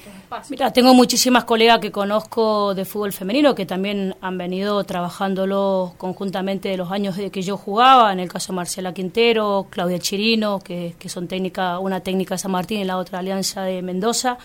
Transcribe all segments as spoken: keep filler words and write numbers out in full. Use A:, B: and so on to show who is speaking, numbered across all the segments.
A: otros espacios.
B: Mira, tengo muchísimas colegas que conozco de fútbol femenino que también han venido trabajándolo conjuntamente de los años de que yo jugaba, en el caso de Marcela Quintero, Claudia Chirino, que, que son técnica, una técnica de San Martín y la otra Alianza de Mendoza,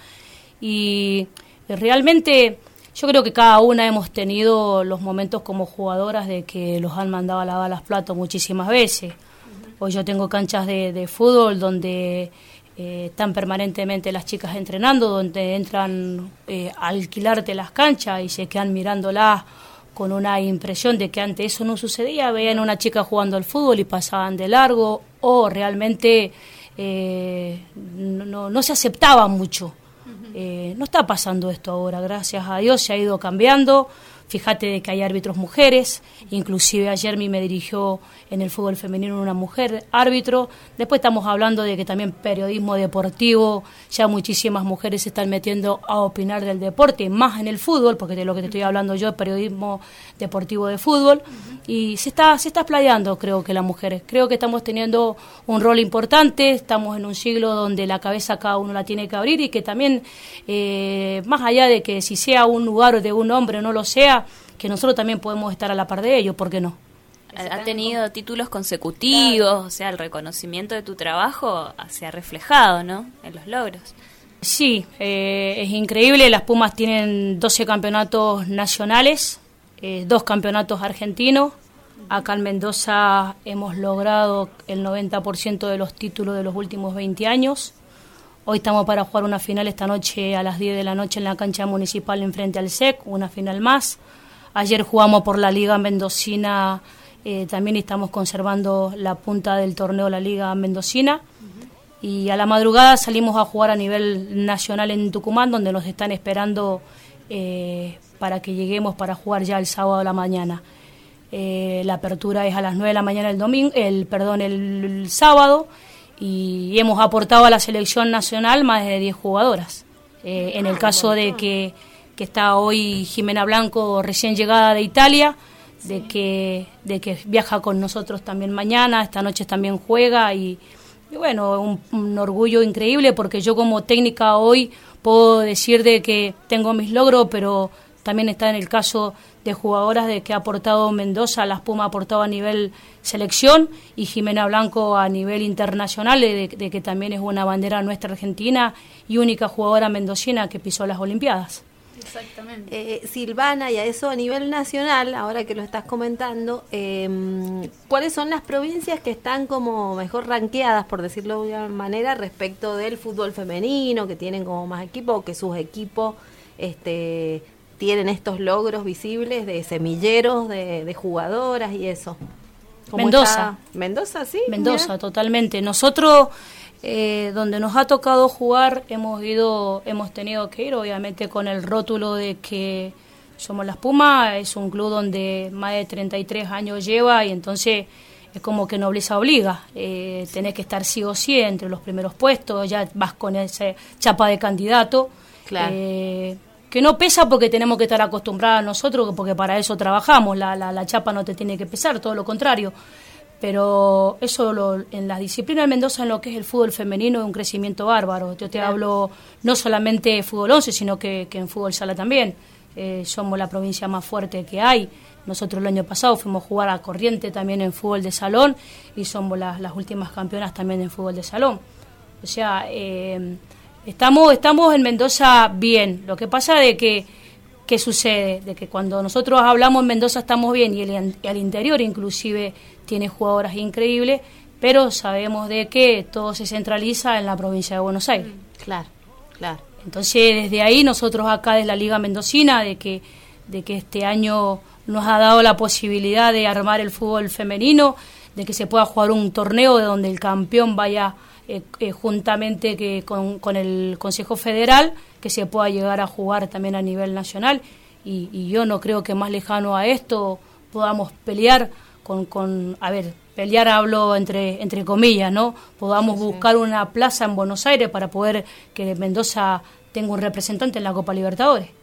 B: y realmente yo creo que cada una hemos tenido los momentos como jugadoras de que los han mandado a lavar los platos muchísimas veces. Uh-huh. Hoy yo tengo canchas de, de fútbol donde eh, están permanentemente las chicas entrenando, donde entran eh, a alquilarte las canchas y se quedan mirándolas con una impresión de que antes eso no sucedía, veían a una chica jugando al fútbol y pasaban de largo, o realmente eh, no, no, no se aceptaba mucho. Eh, no está pasando esto ahora, gracias a Dios se ha ido cambiando. Fíjate de que hay árbitros mujeres, inclusive ayer me dirigió en el fútbol femenino una mujer árbitro. Después estamos hablando de que también periodismo deportivo, ya muchísimas mujeres se están metiendo a opinar del deporte, más en el fútbol, porque de lo que te estoy hablando yo es periodismo deportivo de fútbol, uh-huh. y se está se está explayando, creo que las mujeres. Creo que estamos teniendo un rol importante, estamos en un siglo donde la cabeza cada uno la tiene que abrir y que también, eh, más allá de que si sea un lugar de un hombre o no lo sea, que nosotros también podemos estar a la par de ellos, ¿por qué no?
C: Ha tenido títulos consecutivos, claro. O sea, el reconocimiento de tu trabajo se ha reflejado, ¿no?, en los logros.
B: Sí, eh, es increíble, las Pumas tienen doce campeonatos nacionales, eh, dos campeonatos argentinos. Acá en Mendoza hemos logrado el noventa por ciento de los títulos de los últimos veinte años. Hoy estamos para jugar una final esta noche a las diez de la noche en la cancha municipal enfrente al S E C, una final más. Ayer jugamos por la Liga Mendocina, eh, también estamos conservando la punta del torneo la Liga Mendocina. Uh-huh. Y a la madrugada salimos a jugar a nivel nacional en Tucumán, donde nos están esperando eh, para que lleguemos para jugar ya el sábado a la mañana. Eh, la apertura es a las nueve de la mañana el domingo, el perdón, el, el sábado. Y hemos aportado a la selección nacional más de diez jugadoras. Eh, en el caso de que, que está hoy Jimena Blanco, recién llegada de Italia, de que, de que viaja con nosotros también mañana, esta noche también juega, y, y bueno, un, un orgullo increíble, porque yo como técnica hoy puedo decir de que tengo mis logros, pero también está en el caso de jugadoras de que ha aportado Mendoza, las Pumas ha aportado a nivel selección, y Jimena Blanco a nivel internacional, de, de que también es una bandera nuestra argentina y única jugadora mendocina que pisó las Olimpiadas.
D: Exactamente. Eh, Silvana, y a eso a nivel nacional, ahora que lo estás comentando, eh, ¿cuáles son las provincias que están como mejor ranqueadas, por decirlo de alguna manera, respecto del fútbol femenino, que tienen como más equipo, que sus equipos este tienen estos logros visibles de semilleros, de, de jugadoras y eso?
B: Mendoza.
D: Está? Mendoza, sí.
B: Mendoza,
D: mira.
B: Totalmente. Nosotros, eh, donde nos ha tocado jugar, hemos ido, hemos tenido que ir, obviamente, con el rótulo de que somos las Pumas. Es un club donde más de treinta y tres años lleva, y entonces es como que nobleza obliga. Eh, tenés que estar sí o sí entre los primeros puestos, ya vas con esa chapa de candidato.
D: Claro.
B: Eh, que no pesa porque tenemos que estar acostumbrados nosotros, porque para eso trabajamos, la, la, la chapa no te tiene que pesar, todo lo contrario. Pero eso lo, en las disciplinas de Mendoza, en lo que es el fútbol femenino, es un crecimiento bárbaro. Yo te hablo no solamente de fútbol once, sino que, que en fútbol sala también. Eh, somos la provincia más fuerte que hay. Nosotros el año pasado fuimos a jugar a Corriente también en fútbol de salón, y somos las, las últimas campeonas también en fútbol de salón. O sea, eh, Estamos estamos en Mendoza bien. Lo que pasa de que, ¿qué sucede? De que cuando nosotros hablamos en Mendoza estamos bien, y el, el interior inclusive tiene jugadoras increíbles, pero sabemos de que todo se centraliza en la provincia de Buenos Aires.
D: Claro, claro.
B: Entonces, desde ahí nosotros acá desde la Liga Mendocina, de que, de que este año nos ha dado la posibilidad de armar el fútbol femenino, de que se pueda jugar un torneo de donde el campeón vaya Eh, eh, juntamente que con, con el Consejo Federal, que se pueda llegar a jugar también a nivel nacional, y, y yo no creo que más lejano a esto podamos pelear con, con a ver, pelear hablo entre entre comillas, ¿no? Podamos sí, sí. buscar una plaza en Buenos Aires para poder que Mendoza tenga un representante en la Copa Libertadores.